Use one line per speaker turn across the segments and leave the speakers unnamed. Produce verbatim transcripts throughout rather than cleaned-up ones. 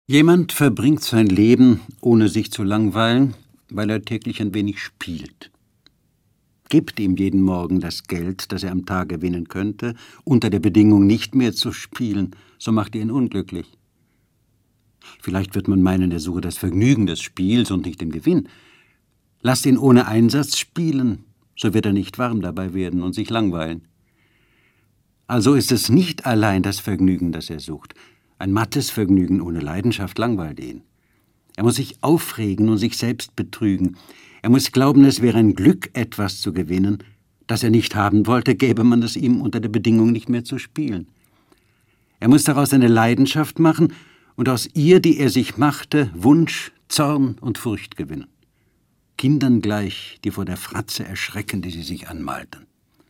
Jemand verbringt sein Leben, ohne sich zu langweilen, weil er täglich ein wenig spielt. Gebt ihm jeden Morgen das Geld, das er am Tag gewinnen könnte, unter der Bedingung, nicht mehr zu spielen, so macht ihr ihn unglücklich. Vielleicht wird man meinen, er suche das Vergnügen des Spiels und nicht den Gewinn. Lasst ihn ohne Einsatz spielen, so wird er nicht warm dabei werden und sich langweilen. Also ist es nicht allein das Vergnügen, das er sucht. Ein mattes Vergnügen ohne Leidenschaft langweilt ihn. Er muss sich aufregen und sich selbst betrügen. Er muss glauben, es wäre ein Glück, etwas zu gewinnen, das er nicht haben wollte, gäbe man es ihm unter der Bedingung, nicht mehr zu spielen. Er muss daraus eine Leidenschaft machen und aus ihr, die er sich machte, Wunsch, Zorn und Furcht gewinnen. Kindern gleich, die vor der Fratze erschrecken, die sie sich anmalten.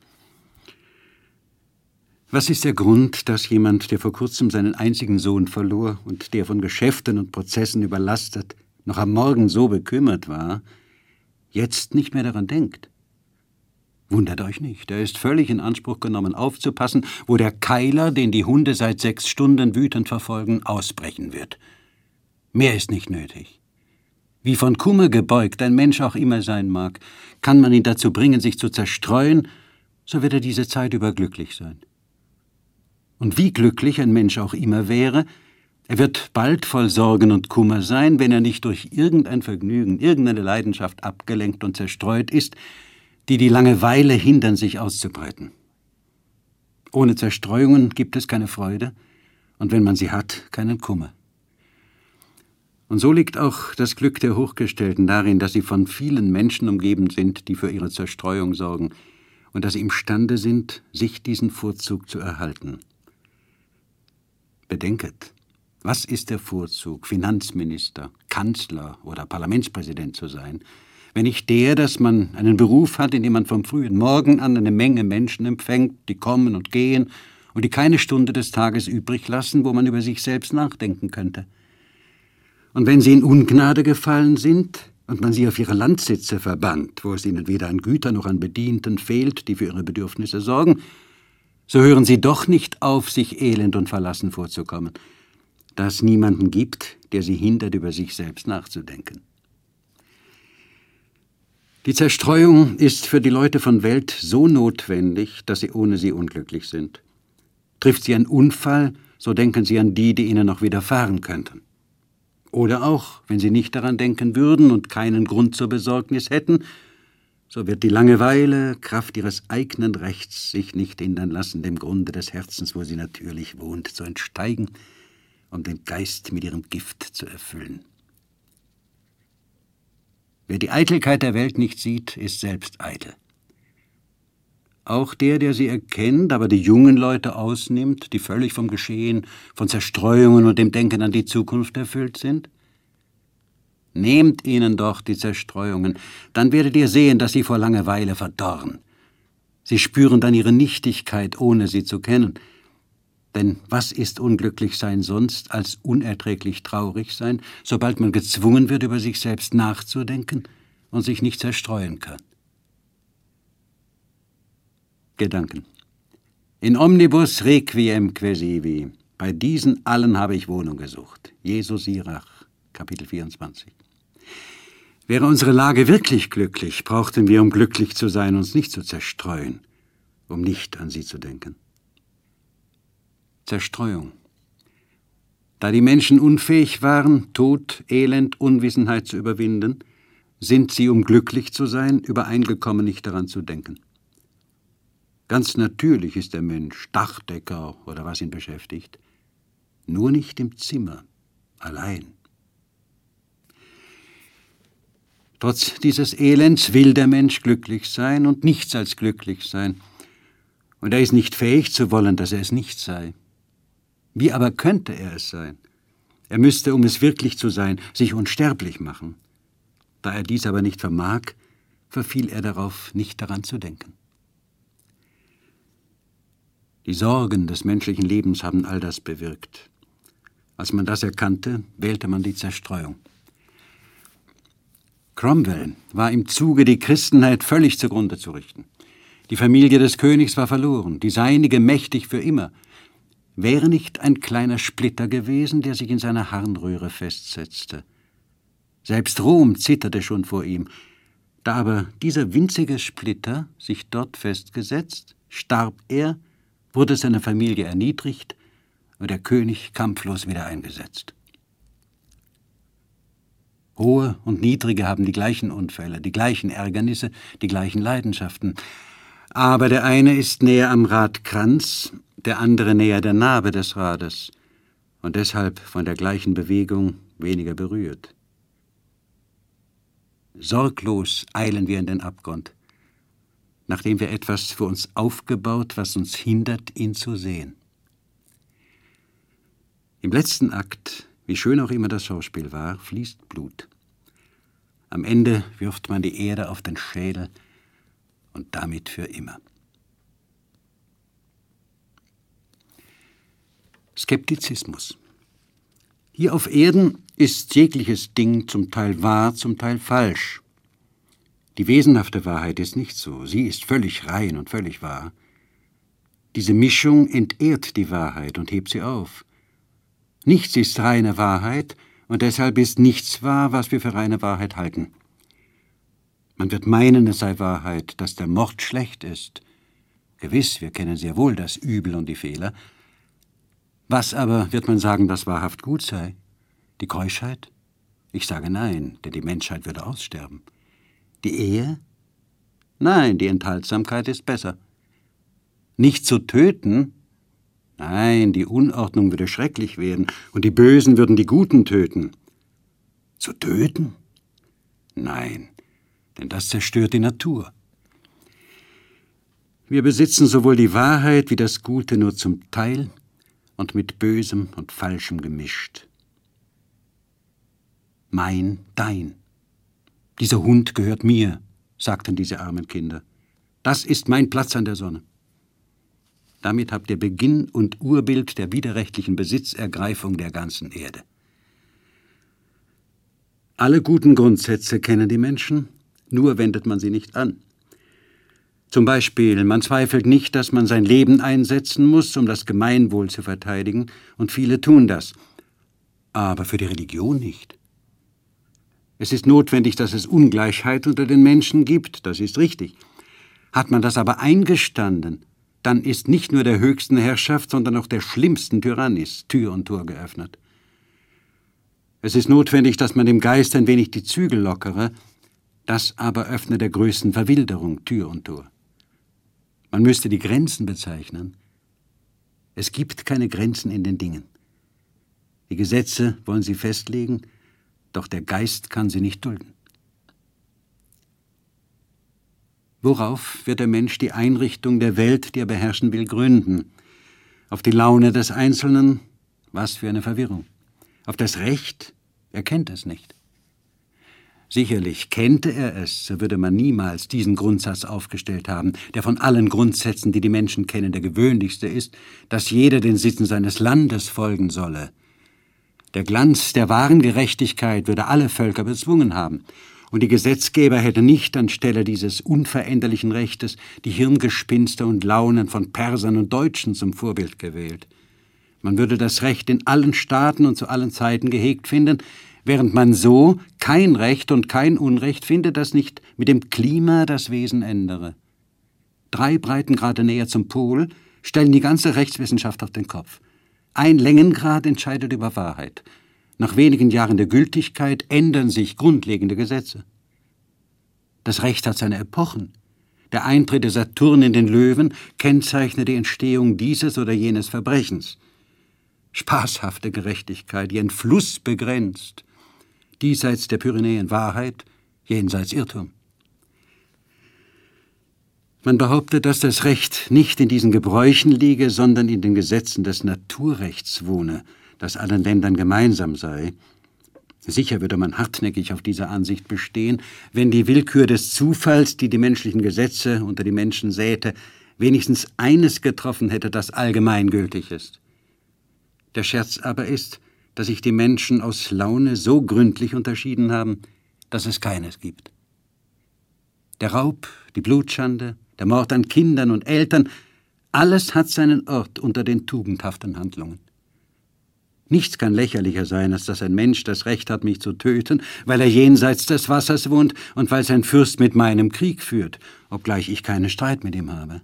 Was ist der Grund, dass jemand, der vor kurzem seinen einzigen Sohn verlor und der von Geschäften und Prozessen überlastet, noch am Morgen so bekümmert war, jetzt nicht mehr daran denkt? Wundert euch nicht, er ist völlig in Anspruch genommen, aufzupassen, wo der Keiler, den die Hunde seit sechs Stunden wütend verfolgen, ausbrechen wird. Mehr ist nicht nötig. Wie von Kummer gebeugt ein Mensch auch immer sein mag, kann man ihn dazu bringen, sich zu zerstreuen, so wird er diese Zeit über glücklich sein. Und wie glücklich ein Mensch auch immer wäre, er wird bald voll Sorgen und Kummer sein, wenn er nicht durch irgendein Vergnügen, irgendeine Leidenschaft abgelenkt und zerstreut ist, die die Langeweile hindern, sich auszubreiten. Ohne Zerstreuungen gibt es keine Freude und wenn man sie hat, keinen Kummer. Und so liegt auch das Glück der Hochgestellten darin, dass sie von vielen Menschen umgeben sind, die für ihre Zerstreuung sorgen und dass sie imstande sind, sich diesen Vorzug zu erhalten. Bedenket, was ist der Vorzug, Finanzminister, Kanzler oder Parlamentspräsident zu sein, wenn nicht der, dass man einen Beruf hat, in dem man vom frühen Morgen an eine Menge Menschen empfängt, die kommen und gehen und die keine Stunde des Tages übrig lassen, wo man über sich selbst nachdenken könnte. Und wenn sie in Ungnade gefallen sind und man sie auf ihre Landsitze verbannt, wo es ihnen weder an Gütern noch an Bedienten fehlt, die für ihre Bedürfnisse sorgen, so hören sie doch nicht auf, sich elend und verlassen vorzukommen, da es niemanden gibt, der sie hindert, über sich selbst nachzudenken. Die Zerstreuung ist für die Leute von Welt so notwendig, dass sie ohne sie unglücklich sind. Trifft sie ein Unfall, so denken sie an die, die ihnen noch widerfahren könnten. Oder auch, wenn sie nicht daran denken würden und keinen Grund zur Besorgnis hätten, so wird die Langeweile, Kraft ihres eigenen Rechts, sich nicht hindern lassen, dem Grunde des Herzens, wo sie natürlich wohnt, zu entsteigen, um den Geist mit ihrem Gift zu erfüllen. Wer die Eitelkeit der Welt nicht sieht, ist selbst eitel. Auch der, der sie erkennt, aber die jungen Leute ausnimmt, die völlig vom Geschehen, von Zerstreuungen und dem Denken an die Zukunft erfüllt sind? Nehmt ihnen doch die Zerstreuungen, dann werdet ihr sehen, dass sie vor Langeweile verdorren. Sie spüren dann ihre Nichtigkeit, ohne sie zu kennen. Denn was ist unglücklich sein sonst als unerträglich traurig sein, sobald man gezwungen wird, über sich selbst nachzudenken und sich nicht zerstreuen kann? Gedanken. In omnibus requiem quaesivi. Bei diesen allen habe ich Wohnung gesucht. Jesu Sirach, Kapitel vierundzwanzig. Wäre unsere Lage wirklich glücklich, brauchten wir, um glücklich zu sein, uns nicht zu zerstreuen, um nicht an sie zu denken. Zerstreuung. Da die Menschen unfähig waren, Tod, Elend, Unwissenheit zu überwinden, sind sie, um glücklich zu sein, übereingekommen, nicht daran zu denken. Ganz natürlich ist der Mensch Dachdecker oder was ihn beschäftigt, nur nicht im Zimmer, allein. Trotz dieses Elends will der Mensch glücklich sein und nichts als glücklich sein. Und er ist nicht fähig zu wollen, dass er es nicht sei. Wie aber könnte er es sein? Er müsste, um es wirklich zu sein, sich unsterblich machen. Da er dies aber nicht vermag, verfiel er darauf, nicht daran zu denken. Die Sorgen des menschlichen Lebens haben all das bewirkt. Als man das erkannte, wählte man die Zerstreuung. Cromwell war im Zuge, die Christenheit völlig zugrunde zu richten. Die Familie des Königs war verloren, die seinige mächtig für immer. wäre nicht ein kleiner Splitter gewesen, der sich in seiner Harnröhre festsetzte. Selbst Rom zitterte schon vor ihm. Da aber dieser winzige Splitter sich dort festgesetzt, starb er, wurde seine Familie erniedrigt und der König kampflos wieder eingesetzt. Hohe und Niedrige haben die gleichen Unfälle, die gleichen Ärgernisse, die gleichen Leidenschaften. Aber der eine ist näher am Radkranz, der andere näher der Narbe des Rades und deshalb von der gleichen Bewegung weniger berührt. Sorglos eilen wir in den Abgrund, nachdem wir etwas für uns aufgebaut, was uns hindert, ihn zu sehen. Im letzten Akt, wie schön auch immer das Schauspiel war, fließt Blut. Am Ende wirft man die Erde auf den Schädel und damit für immer. Skeptizismus. Hier auf Erden ist jegliches Ding zum Teil wahr, zum Teil falsch. Die wesenhafte Wahrheit ist nicht so, sie ist völlig rein und völlig wahr. Diese Mischung entehrt die Wahrheit und hebt sie auf. Nichts ist reine Wahrheit und deshalb ist nichts wahr, was wir für reine Wahrheit halten. Man wird meinen, es sei Wahrheit, dass der Mord schlecht ist. Gewiss, wir kennen sehr wohl das Übel und die Fehler. Was aber wird man sagen, das wahrhaft gut sei? Die Keuschheit? Ich sage nein, denn die Menschheit würde aussterben. Die Ehe? Nein, die Enthaltsamkeit ist besser. Nicht zu töten? Nein, die Unordnung würde schrecklich werden und die Bösen würden die Guten töten. Zu töten? Nein, denn das zerstört die Natur. Wir besitzen sowohl die Wahrheit wie das Gute nur zum Teil und mit Bösem und Falschem gemischt. Mein, dein. Dieser Hund gehört mir, sagten diese armen Kinder. Das ist mein Platz an der Sonne. Damit habt ihr Beginn und Urbild der widerrechtlichen Besitzergreifung der ganzen Erde. Alle guten Grundsätze kennen die Menschen, nur wendet man sie nicht an. Zum Beispiel, man zweifelt nicht, dass man sein Leben einsetzen muss, um das Gemeinwohl zu verteidigen, und viele tun das. Aber für die Religion nicht. Es ist notwendig, dass es Ungleichheit unter den Menschen gibt, das ist richtig. Hat man das aber eingestanden, dann ist nicht nur der höchsten Herrschaft, sondern auch der schlimmsten Tyrannis Tür und Tor geöffnet. Es ist notwendig, dass man dem Geist ein wenig die Zügel lockere, das aber öffne der größten Verwilderung Tür und Tor. Man müsste die Grenzen bezeichnen. Es gibt keine Grenzen in den Dingen. Die Gesetze wollen sie festlegen, doch der Geist kann sie nicht dulden. Worauf wird der Mensch die Einrichtung der Welt, die er beherrschen will, gründen? Auf die Laune des Einzelnen? Was für eine Verwirrung. Auf das Recht? Er kennt es nicht. Sicherlich kennte er es, so würde man niemals diesen Grundsatz aufgestellt haben, der von allen Grundsätzen, die die Menschen kennen, der gewöhnlichste ist, dass jeder den Sitten seines Landes folgen solle. Der Glanz der wahren Gerechtigkeit würde alle Völker bezwungen haben, und die Gesetzgeber hätten nicht anstelle dieses unveränderlichen Rechtes die Hirngespinste und Launen von Persern und Deutschen zum Vorbild gewählt. Man würde das Recht in allen Staaten und zu allen Zeiten gehegt finden, während man so kein Recht und kein Unrecht findet, das nicht mit dem Klima das Wesen ändere. Drei Breitengrade näher zum Pol stellen die ganze Rechtswissenschaft auf den Kopf. Ein Längengrad entscheidet über Wahrheit. Nach wenigen Jahren der Gültigkeit ändern sich grundlegende Gesetze. Das Recht hat seine Epochen. Der Eintritt der Saturn in den Löwen kennzeichnet die Entstehung dieses oder jenes Verbrechens. Spaßhafte Gerechtigkeit, die einen Fluss begrenzt. Diesseits der Pyrenäen Wahrheit, jenseits Irrtum. Man behauptet, dass das Recht nicht in diesen Gebräuchen liege, sondern in den Gesetzen des Naturrechts wohne, das allen Ländern gemeinsam sei. Sicher würde man hartnäckig auf dieser Ansicht bestehen, wenn die Willkür des Zufalls, die die menschlichen Gesetze unter die Menschen säte, wenigstens eines getroffen hätte, das allgemeingültig ist. Der Scherz aber ist, dass sich die Menschen aus Laune so gründlich unterschieden haben, dass es keines gibt. Der Raub, die Blutschande, der Mord an Kindern und Eltern, Alles hat seinen Ort unter den tugendhaften Handlungen. Nichts kann lächerlicher sein, als dass ein Mensch das Recht hat, mich zu töten, weil er jenseits des Wassers wohnt und weil sein Fürst mit meinem Krieg führt, obgleich ich keinen Streit mit ihm habe.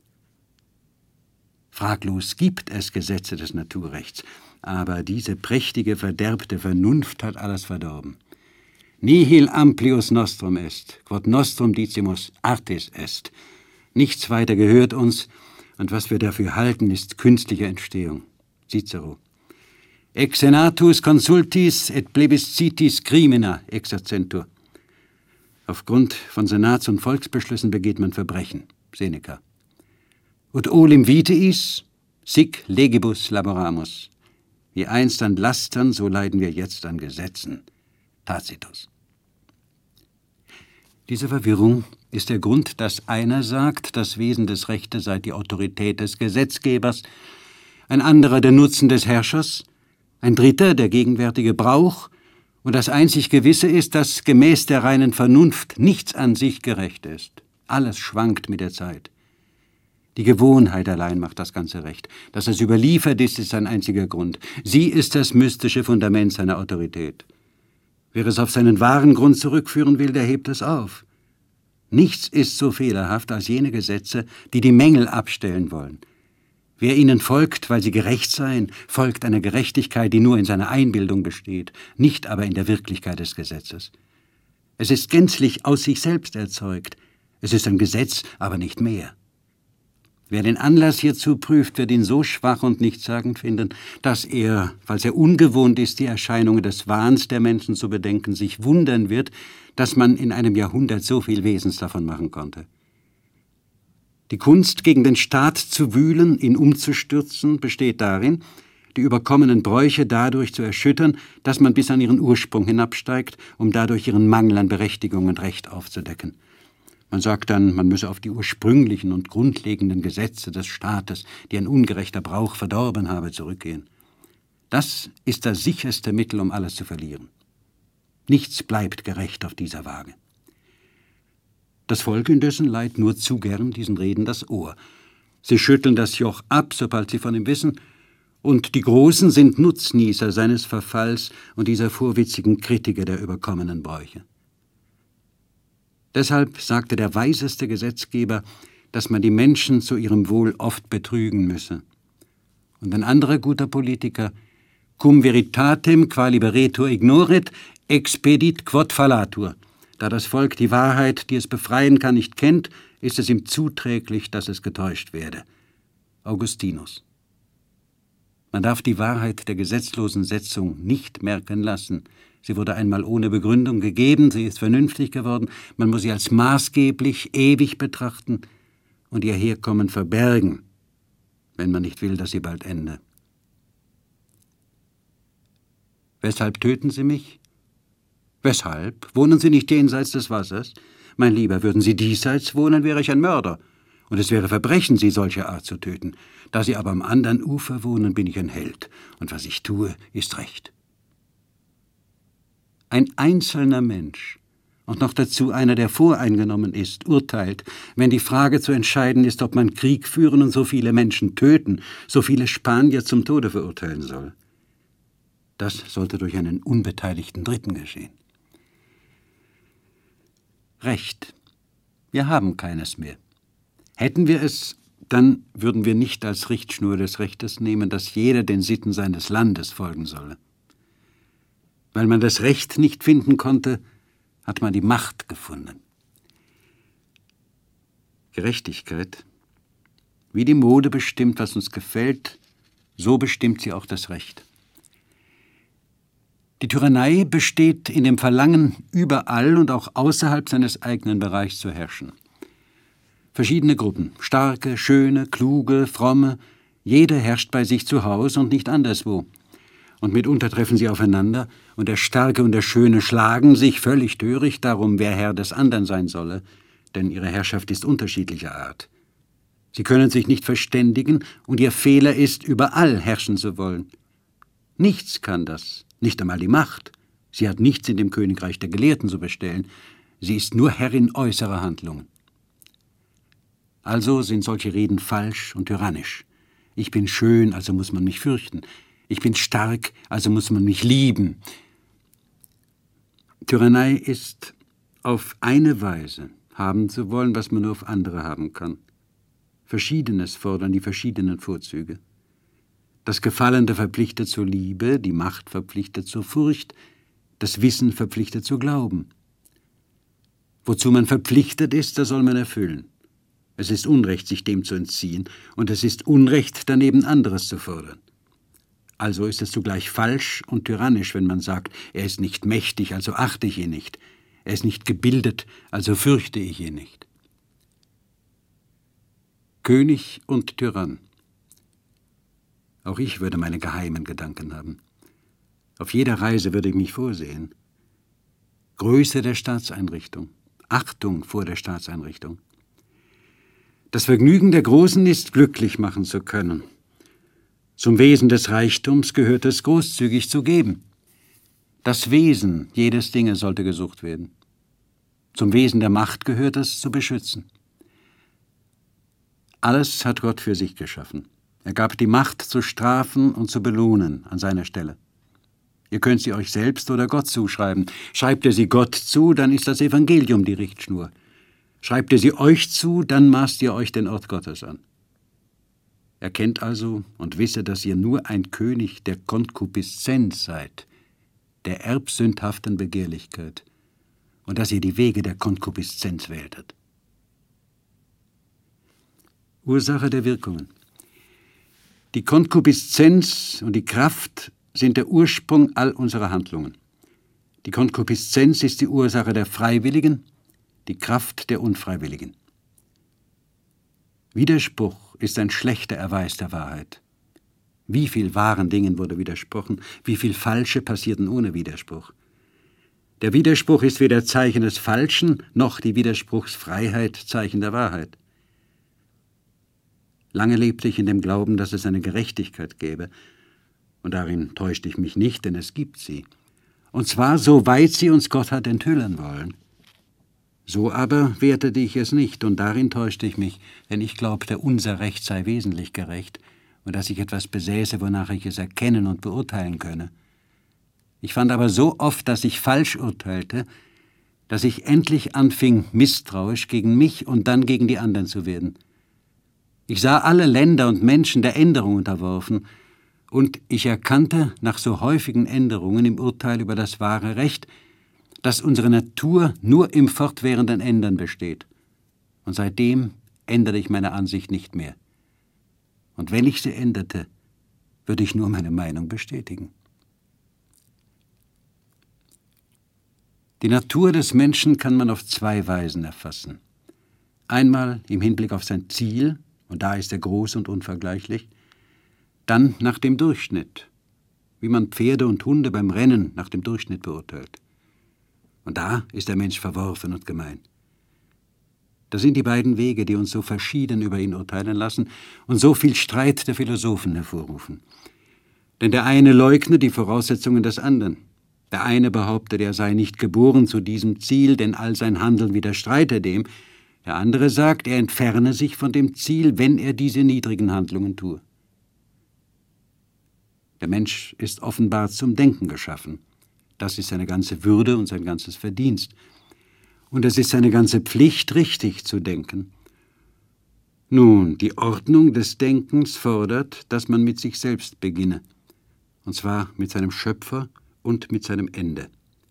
Fraglos gibt es Gesetze des Naturrechts, aber diese prächtige, verderbte Vernunft hat alles verdorben. Nihil amplius nostrum est, quod nostrum dicimus artis est. Nichts weiter gehört uns, und was wir dafür halten, ist künstliche Entstehung. Cicero. Ex senatus consultis et plebiscitis crimina exercentur. Aufgrund von Senats- und Volksbeschlüssen begeht man Verbrechen. Seneca. Ut olim vitiis, sic legibus laboramus. Wie einst an Lastern, so leiden wir jetzt an Gesetzen. Tacitus. Diese Verwirrung ist der Grund, dass einer sagt, das Wesen des Rechtes sei die Autorität des Gesetzgebers, ein anderer der Nutzen des Herrschers, ein dritter der gegenwärtige Brauch, und das einzig Gewisse ist, dass gemäß der reinen Vernunft nichts an sich gerecht ist. Alles schwankt mit der Zeit. Die Gewohnheit allein macht das ganze Recht. Dass es überliefert ist, ist sein einziger Grund. Sie ist das mystische Fundament seiner Autorität. Wer es auf seinen wahren Grund zurückführen will, der hebt es auf. Nichts ist so fehlerhaft als jene Gesetze, die die Mängel abstellen wollen. Wer ihnen folgt, weil sie gerecht seien, folgt einer Gerechtigkeit, die nur in seiner Einbildung besteht, nicht aber in der Wirklichkeit des Gesetzes. Es ist gänzlich aus sich selbst erzeugt. Es ist ein Gesetz, aber nicht mehr. Wer den Anlass hierzu prüft, wird ihn so schwach und nichtssagend finden, dass er, falls er ungewohnt ist, die Erscheinungen des Wahns der Menschen zu bedenken, sich wundern wird, dass man in einem Jahrhundert so viel Wesens davon machen konnte. Die Kunst, gegen den Staat zu wühlen, ihn umzustürzen, besteht darin, die überkommenen Bräuche dadurch zu erschüttern, dass man bis an ihren Ursprung hinabsteigt, um dadurch ihren Mangel an Berechtigung und Recht aufzudecken. Man sagt dann, man müsse auf die ursprünglichen und grundlegenden Gesetze des Staates, die ein ungerechter Brauch verdorben habe, zurückgehen. Das ist das sicherste Mittel, um alles zu verlieren. Nichts bleibt gerecht auf dieser Waage. Das Volk indessen leiht nur zu gern diesen Reden das Ohr. Sie schütteln das Joch ab, sobald sie von ihm wissen, und die Großen sind Nutznießer seines Verfalls und dieser vorwitzigen Kritiker der überkommenen Bräuche. Deshalb sagte der weiseste Gesetzgeber, dass man die Menschen zu ihrem Wohl oft betrügen müsse. Und ein anderer guter Politiker, cum veritatem qua liberetur ignoret, expedit quod fallatur. Da das Volk die Wahrheit, die es befreien kann, nicht kennt, ist es ihm zuträglich, dass es getäuscht werde. Augustinus. Man darf die Wahrheit der gesetzlosen Setzung nicht merken lassen. Sie wurde einmal ohne Begründung gegeben, sie ist vernünftig geworden, man muss sie als maßgeblich, ewig betrachten und ihr Herkommen verbergen, wenn man nicht will, dass sie bald ende. Weshalb töten Sie mich? Weshalb? Wohnen Sie nicht jenseits des Wassers? Mein Lieber, würden Sie diesseits wohnen, wäre ich ein Mörder. Und es wäre Verbrechen, Sie solcher Art zu töten. Da Sie aber am anderen Ufer wohnen, bin ich ein Held. Und was ich tue, ist Recht. Ein einzelner Mensch, und noch dazu einer, der voreingenommen ist, urteilt, wenn die Frage zu entscheiden ist, ob man Krieg führen und so viele Menschen töten, so viele Spanier zum Tode verurteilen soll. Das sollte durch einen unbeteiligten Dritten geschehen. Recht. Wir haben keines mehr. Hätten wir es, dann würden wir nicht als Richtschnur des Rechtes nehmen, dass jeder den Sitten seines Landes folgen solle. Weil man das Recht nicht finden konnte, hat man die Macht gefunden. Gerechtigkeit. Wie die Mode bestimmt, was uns gefällt, so bestimmt sie auch das Recht. Die Tyrannei besteht in dem Verlangen, überall und auch außerhalb seines eigenen Bereichs zu herrschen. Verschiedene Gruppen, starke, schöne, kluge, fromme, jede herrscht bei sich zu Hause und nicht anderswo. Und mitunter treffen sie aufeinander, und der Starke und der Schöne schlagen sich völlig töricht darum, wer Herr des anderen sein solle, denn ihre Herrschaft ist unterschiedlicher Art. Sie können sich nicht verständigen, und ihr Fehler ist, überall herrschen zu wollen. Nichts kann das, nicht einmal die Macht. Sie hat nichts in dem Königreich der Gelehrten zu bestellen. Sie ist nur Herrin äußerer Handlungen. Also sind solche Reden falsch und tyrannisch. Ich bin schön, also muss man mich fürchten. Ich bin stark, also muss man mich lieben. Tyrannei ist, auf eine Weise haben zu wollen, was man nur auf andere haben kann. Verschiedenes fordern die verschiedenen Vorzüge. Das Gefallene verpflichtet zur Liebe, die Macht verpflichtet zur Furcht, das Wissen verpflichtet zu glauben. Wozu man verpflichtet ist, das soll man erfüllen. Es ist Unrecht, sich dem zu entziehen, und es ist Unrecht, daneben anderes zu fordern. Also ist es zugleich falsch und tyrannisch, wenn man sagt, er ist nicht mächtig, also achte ich ihn nicht. Er ist nicht gebildet, also fürchte ich ihn nicht. König und Tyrann. Auch ich würde meine geheimen Gedanken haben. Auf jeder Reise würde ich mich vorsehen. Größe der Staatseinrichtung, Achtung vor der Staatseinrichtung. Das Vergnügen der Großen ist, glücklich machen zu können. Zum Wesen des Reichtums gehört es, großzügig zu geben. Das Wesen jedes Dinges sollte gesucht werden. Zum Wesen der Macht gehört es, zu beschützen. Alles hat Gott für sich geschaffen. Er gab die Macht zu strafen und zu belohnen an seiner Stelle. Ihr könnt sie euch selbst oder Gott zuschreiben. Schreibt ihr sie Gott zu, dann ist das Evangelium die Richtschnur. Schreibt ihr sie euch zu, dann maßt ihr euch den Ort Gottes an. Erkennt also und wisse, dass ihr nur ein König der Konkupiszenz seid, der erbsündhaften Begehrlichkeit, und dass ihr die Wege der Konkupiszenz wähltet. Ursache der Wirkungen. Die Konkupiszenz und die Kraft sind der Ursprung all unserer Handlungen. Die Konkupiszenz ist die Ursache der Freiwilligen, die Kraft der Unfreiwilligen. Widerspruch ist ein schlechter Erweis der Wahrheit. Wie viel wahren Dingen wurde widersprochen, wie viel Falsche passierten ohne Widerspruch. Der Widerspruch ist weder Zeichen des Falschen, noch die Widerspruchsfreiheit Zeichen der Wahrheit. Lange lebte ich in dem Glauben, dass es eine Gerechtigkeit gäbe, und darin täuschte ich mich nicht, denn es gibt sie. Und zwar, soweit sie uns Gott hat enthüllen wollen. So aber wertete ich es nicht, und darin täuschte ich mich, denn ich glaubte, unser Recht sei wesentlich gerecht und dass ich etwas besäße, wonach ich es erkennen und beurteilen könne. Ich fand aber so oft, dass ich falsch urteilte, dass ich endlich anfing, misstrauisch gegen mich und dann gegen die anderen zu werden. Ich sah alle Länder und Menschen der Änderung unterworfen, und ich erkannte nach so häufigen Änderungen im Urteil über das wahre Recht, dass unsere Natur nur im fortwährenden Ändern besteht. Und seitdem änderte ich meine Ansicht nicht mehr. Und wenn ich sie änderte, würde ich nur meine Meinung bestätigen. Die Natur des Menschen kann man auf zwei Weisen erfassen. Einmal im Hinblick auf sein Ziel, und da ist er groß und unvergleichlich, dann nach dem Durchschnitt, wie man Pferde und Hunde beim Rennen nach dem Durchschnitt beurteilt. Und da ist der Mensch verworfen und gemein. Das sind die beiden Wege, die uns so verschieden über ihn urteilen lassen und so viel Streit der Philosophen hervorrufen. Denn der eine leugnet die Voraussetzungen des anderen. Der eine behauptet, er sei nicht geboren zu diesem Ziel, denn all sein Handeln widerstreite dem. Der andere sagt, er entferne sich von dem Ziel, wenn er diese niedrigen Handlungen tue. Der Mensch ist offenbar zum Denken geschaffen. Das ist seine ganze Würde und sein ganzes Verdienst. Und es ist seine ganze Pflicht, richtig zu denken. Nun, die Ordnung des Denkens fordert, dass man mit sich selbst beginne, und zwar mit seinem Schöpfer und mit seinem Ende.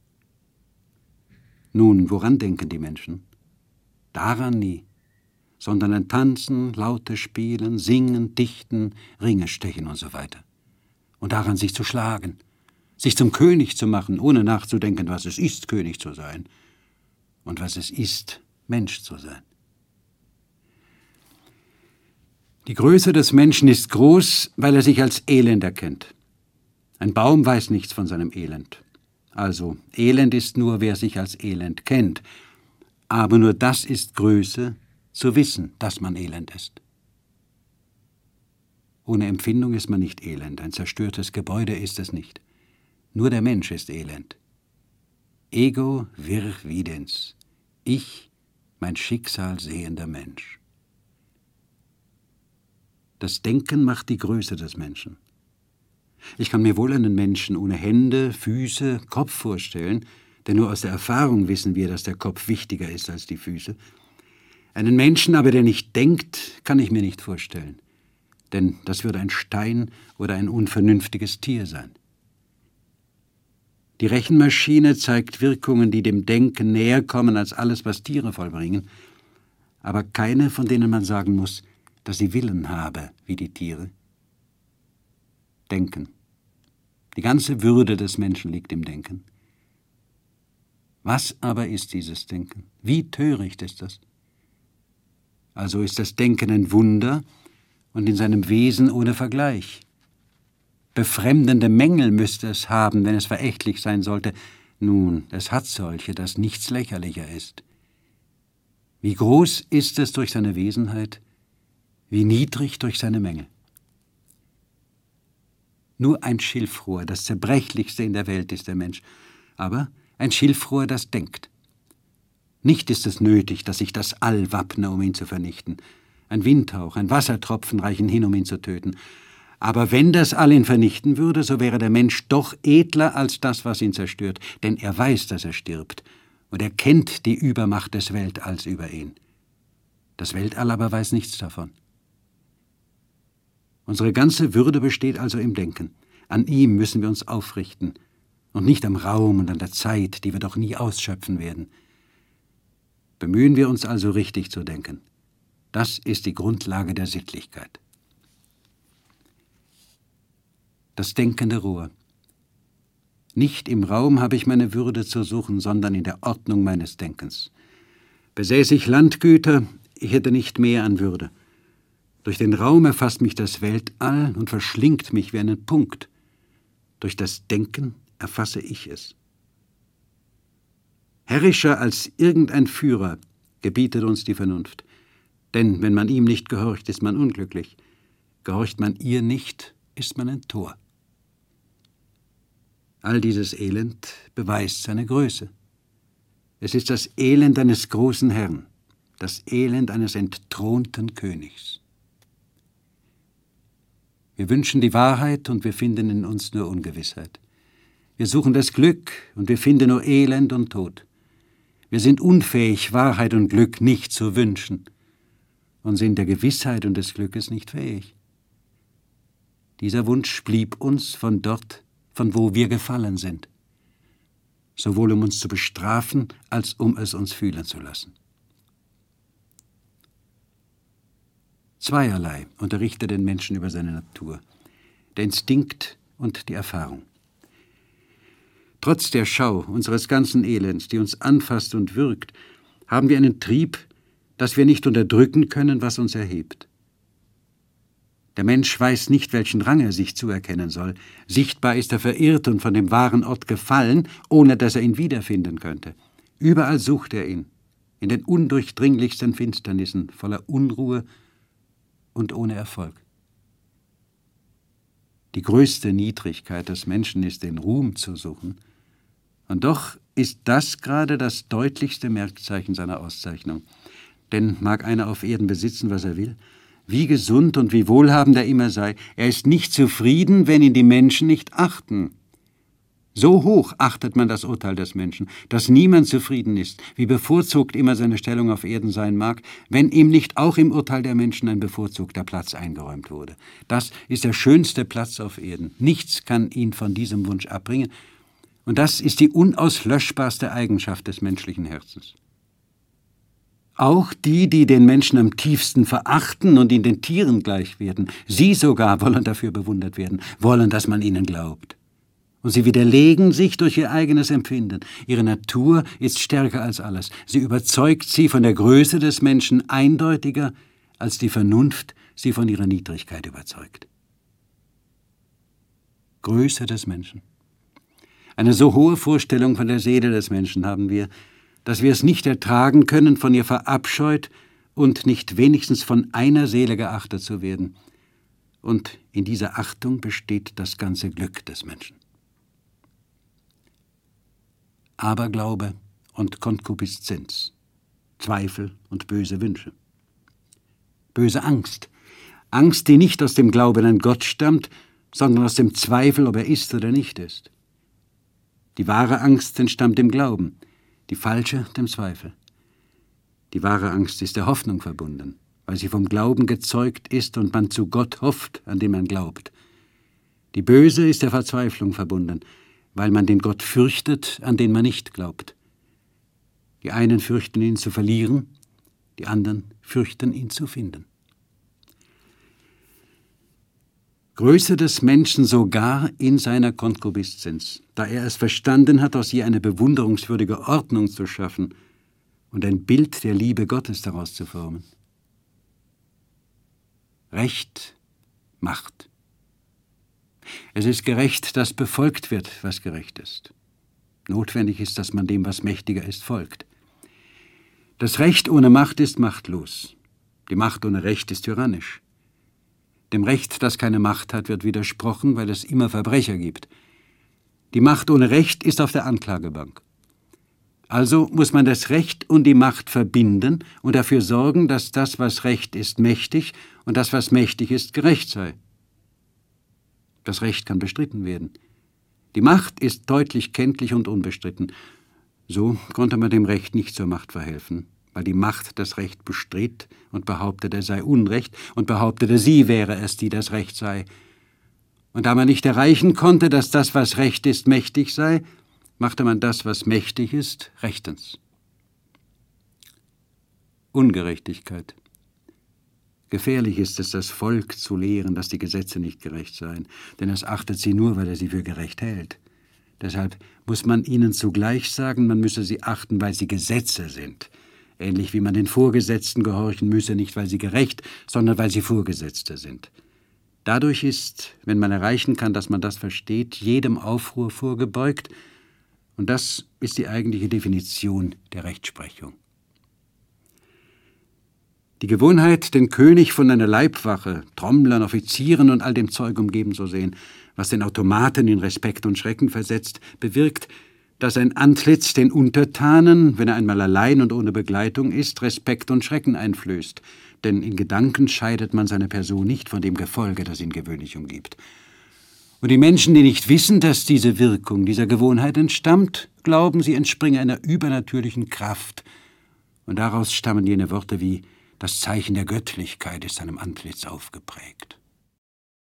Nun, woran denken die Menschen? Daran nie, sondern an Tanzen, lautes Spielen, Singen, Dichten, Ringe stechen und so weiter. Und daran sich zu schlagen, sich zum König zu machen, ohne nachzudenken, was es ist, König zu sein und was es ist, Mensch zu sein. Die Größe des Menschen ist groß, weil er sich als Elend erkennt. Ein Baum weiß nichts von seinem Elend. Also, Elend ist nur, wer sich als Elend kennt. Aber nur das ist Größe, zu wissen, dass man elend ist. Ohne Empfindung ist man nicht elend, ein zerstörtes Gebäude ist es nicht. Nur der Mensch ist elend. Ego vir videns, ich, mein Schicksal sehender Mensch. Das Denken macht die Größe des Menschen. Ich kann mir wohl einen Menschen ohne Hände, Füße, Kopf vorstellen, denn nur aus der Erfahrung wissen wir, dass der Kopf wichtiger ist als die Füße. Einen Menschen aber, der nicht denkt, kann ich mir nicht vorstellen, denn das würde ein Stein oder ein unvernünftiges Tier sein. Die Rechenmaschine zeigt Wirkungen, die dem Denken näher kommen als alles, was Tiere vollbringen, aber keine, von denen man sagen muss, dass sie Willen habe, wie die Tiere. Denken. Die ganze Würde des Menschen liegt im Denken. Was aber ist dieses Denken? Wie töricht ist das? Also ist das Denken ein Wunder und in seinem Wesen ohne Vergleich. Befremdende Mängel müsste es haben, wenn es verächtlich sein sollte. Nun, es hat solche, dass nichts lächerlicher ist. Wie groß ist es durch seine Wesenheit, wie niedrig durch seine Mängel. Nur ein Schilfrohr, das zerbrechlichste in der Welt ist der Mensch, aber ein Schilfrohr, das denkt. Nicht ist es nötig, dass ich das All wappne, um ihn zu vernichten. Ein Windhauch, ein Wassertropfen reichen hin, um ihn zu töten. Aber wenn das All ihn vernichten würde, so wäre der Mensch doch edler als das, was ihn zerstört, denn er weiß, dass er stirbt, und er kennt die Übermacht des Weltalls über ihn. Das Weltall aber weiß nichts davon. Unsere ganze Würde besteht also im Denken. An ihm müssen wir uns aufrichten und nicht am Raum und an der Zeit, die wir doch nie ausschöpfen werden. Bemühen wir uns also richtig zu denken. Das ist die Grundlage der Sittlichkeit. Das denkende Rohr. Nicht im Raum habe ich meine Würde zu suchen, sondern in der Ordnung meines Denkens. Besäße ich Landgüter, ich hätte nicht mehr an Würde. Durch den Raum erfasst mich das Weltall und verschlingt mich wie einen Punkt. Durch das Denken erfasse ich es. Herrischer als irgendein Führer gebietet uns die Vernunft. Denn wenn man ihm nicht gehorcht, ist man unglücklich. Gehorcht man ihr nicht, ist man ein Tor. All dieses Elend beweist seine Größe. Es ist das Elend eines großen Herrn, das Elend eines entthronten Königs. Wir wünschen die Wahrheit und wir finden in uns nur Ungewissheit. Wir suchen das Glück und wir finden nur Elend und Tod. Wir sind unfähig, Wahrheit und Glück nicht zu wünschen und sind der Gewissheit und des Glückes nicht fähig. Dieser Wunsch blieb uns von dort, von wo wir gefallen sind, sowohl um uns zu bestrafen, als um es uns fühlen zu lassen. Zweierlei unterrichtet den Menschen über seine Natur, der Instinkt und die Erfahrung. Trotz der Schau unseres ganzen Elends, die uns anfasst und würgt, haben wir einen Trieb, dass wir nicht unterdrücken können, was uns erhebt. Der Mensch weiß nicht, welchen Rang er sich zuerkennen soll. Sichtbar ist er verirrt und von dem wahren Ort gefallen, ohne dass er ihn wiederfinden könnte. Überall sucht er ihn, in den undurchdringlichsten Finsternissen, voller Unruhe und ohne Erfolg. Die größte Niedrigkeit des Menschen ist, den Ruhm zu suchen. Und doch ist das gerade das deutlichste Merkzeichen seiner Auszeichnung. Denn mag einer auf Erden besitzen, was er will, wie gesund und wie wohlhabend er immer sei, er ist nicht zufrieden, wenn ihn die Menschen nicht achten. So hoch achtet man das Urteil des Menschen, dass niemand zufrieden ist, wie bevorzugt immer seine Stellung auf Erden sein mag, wenn ihm nicht auch im Urteil der Menschen ein bevorzugter Platz eingeräumt wurde. Das ist der schönste Platz auf Erden. Nichts kann ihn von diesem Wunsch abbringen, und das ist die unauslöschbarste Eigenschaft des menschlichen Herzens. Auch die, die den Menschen am tiefsten verachten und ihn den Tieren gleich werden, sie sogar wollen dafür bewundert werden, wollen, dass man ihnen glaubt. Und sie widerlegen sich durch ihr eigenes Empfinden. Ihre Natur ist stärker als alles. Sie überzeugt sie von der Größe des Menschen eindeutiger, als die Vernunft sie von ihrer Niedrigkeit überzeugt. Größe des Menschen. Eine so hohe Vorstellung von der Seele des Menschen haben wir, dass wir es nicht ertragen können, von ihr verabscheut und nicht wenigstens von einer Seele geachtet zu werden. Und in dieser Achtung besteht das ganze Glück des Menschen. Aberglaube und Konkupiszenz, Zweifel und böse Wünsche. Böse Angst. Angst, die nicht aus dem Glauben an Gott stammt, sondern aus dem Zweifel, ob er ist oder nicht ist. Die wahre Angst entstammt dem Glauben, die falsche dem Zweifel. Die wahre Angst ist der Hoffnung verbunden, weil sie vom Glauben gezeugt ist und man zu Gott hofft, an den man glaubt. Die böse ist der Verzweiflung verbunden, weil man den Gott fürchtet, an den man nicht glaubt. Die einen fürchten ihn zu verlieren, die anderen fürchten ihn zu finden. Größe des Menschen sogar in seiner Konkupiszenz, da er es verstanden hat, aus ihr eine bewunderungswürdige Ordnung zu schaffen und ein Bild der Liebe Gottes daraus zu formen. Recht macht. Es ist gerecht, dass befolgt wird, was gerecht ist. Notwendig ist, dass man dem, was mächtiger ist, folgt. Das Recht ohne Macht ist machtlos. Die Macht ohne Recht ist tyrannisch. Dem Recht, das keine Macht hat, wird widersprochen, weil es immer Verbrecher gibt. Die Macht ohne Recht ist auf der Anklagebank. Also muss man das Recht und die Macht verbinden und dafür sorgen, dass das, was Recht ist, mächtig und das, was mächtig ist, gerecht sei. Das Recht kann bestritten werden. Die Macht ist deutlich kenntlich und unbestritten. So konnte man dem Recht nicht zur Macht verhelfen, weil die Macht das Recht bestritt und behauptete, es sei Unrecht und behauptete, sie wäre es, die das Recht sei. Und da man nicht erreichen konnte, dass das, was Recht ist, mächtig sei, machte man das, was mächtig ist, rechtens. Ungerechtigkeit. Gefährlich ist es, das Volk zu lehren, dass die Gesetze nicht gerecht seien, denn es achtet sie nur, weil er sie für gerecht hält. Deshalb muss man ihnen zugleich sagen, man müsse sie achten, weil sie Gesetze sind. Ähnlich wie man den Vorgesetzten gehorchen müsse, nicht weil sie gerecht, sondern weil sie Vorgesetzte sind. Dadurch ist, wenn man erreichen kann, dass man das versteht, jedem Aufruhr vorgebeugt, und das ist die eigentliche Definition der Rechtsprechung. Die Gewohnheit, den König von einer Leibwache, Trommlern, Offizieren und all dem Zeug umgeben zu sehen, was den Automaten in Respekt und Schrecken versetzt, bewirkt, dass ein Antlitz den Untertanen, wenn er einmal allein und ohne Begleitung ist, Respekt und Schrecken einflößt, denn in Gedanken scheidet man seine Person nicht von dem Gefolge, das ihn gewöhnlich umgibt. Und die Menschen, die nicht wissen, dass diese Wirkung dieser Gewohnheit entstammt, glauben, sie entspringe einer übernatürlichen Kraft, und daraus stammen jene Worte wie: Das Zeichen der Göttlichkeit ist seinem Antlitz aufgeprägt.